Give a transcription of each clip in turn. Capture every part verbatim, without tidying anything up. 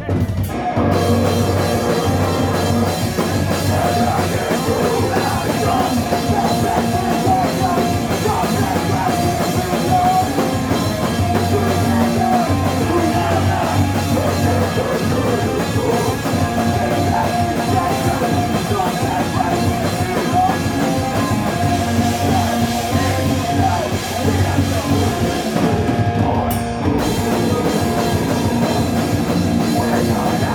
We're not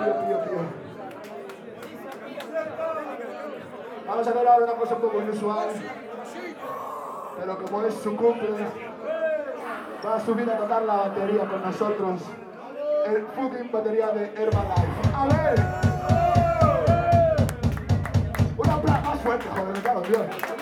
pío, pío, pío. Vamos a ver ahora una cosa un poco inusual. Pero como es su cumple, va a subir a tocar la batería con nosotros. El fucking batería de Herbalife. A ver. Un aplauso más fuerte, joder, claro, tío.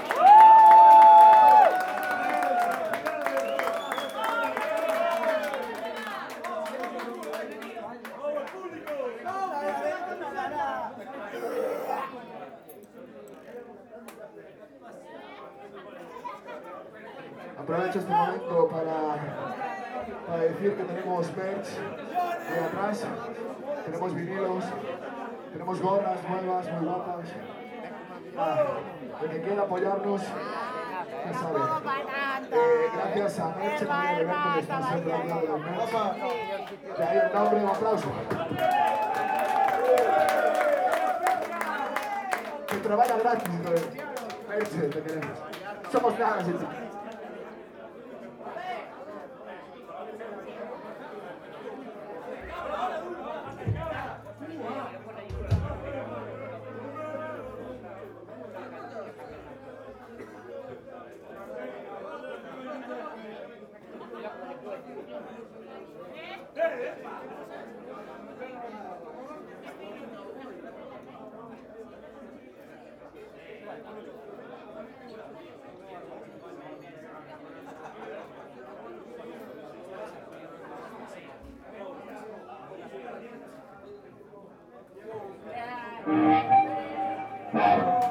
Aprovecho este momento para, para decir que tenemos merch ahí atrás, tenemos vinilos, tenemos gorras nuevas, muy guapas. Ah, el que quiera apoyarnos, ya sabe. Eh, gracias a Merch, el evento que está siempre al lado de los merch. De ahí el nombre, un aplauso. Que trabaja gratis, Merch, te queremos. Somos nada, sí.